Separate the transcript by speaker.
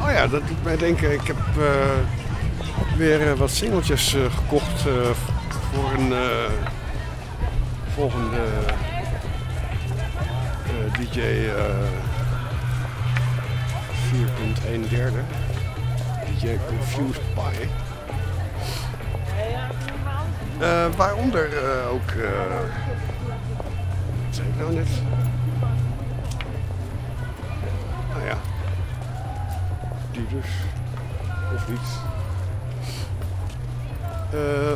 Speaker 1: Oh ja, dat doet mij denken. Ik heb weer wat singeltjes gekocht voor een volgende DJ 4.1 derde. DJ Confused Pie. Waaronder ook... wat zei ik nou net? Nou ja. Die dus. Of niet.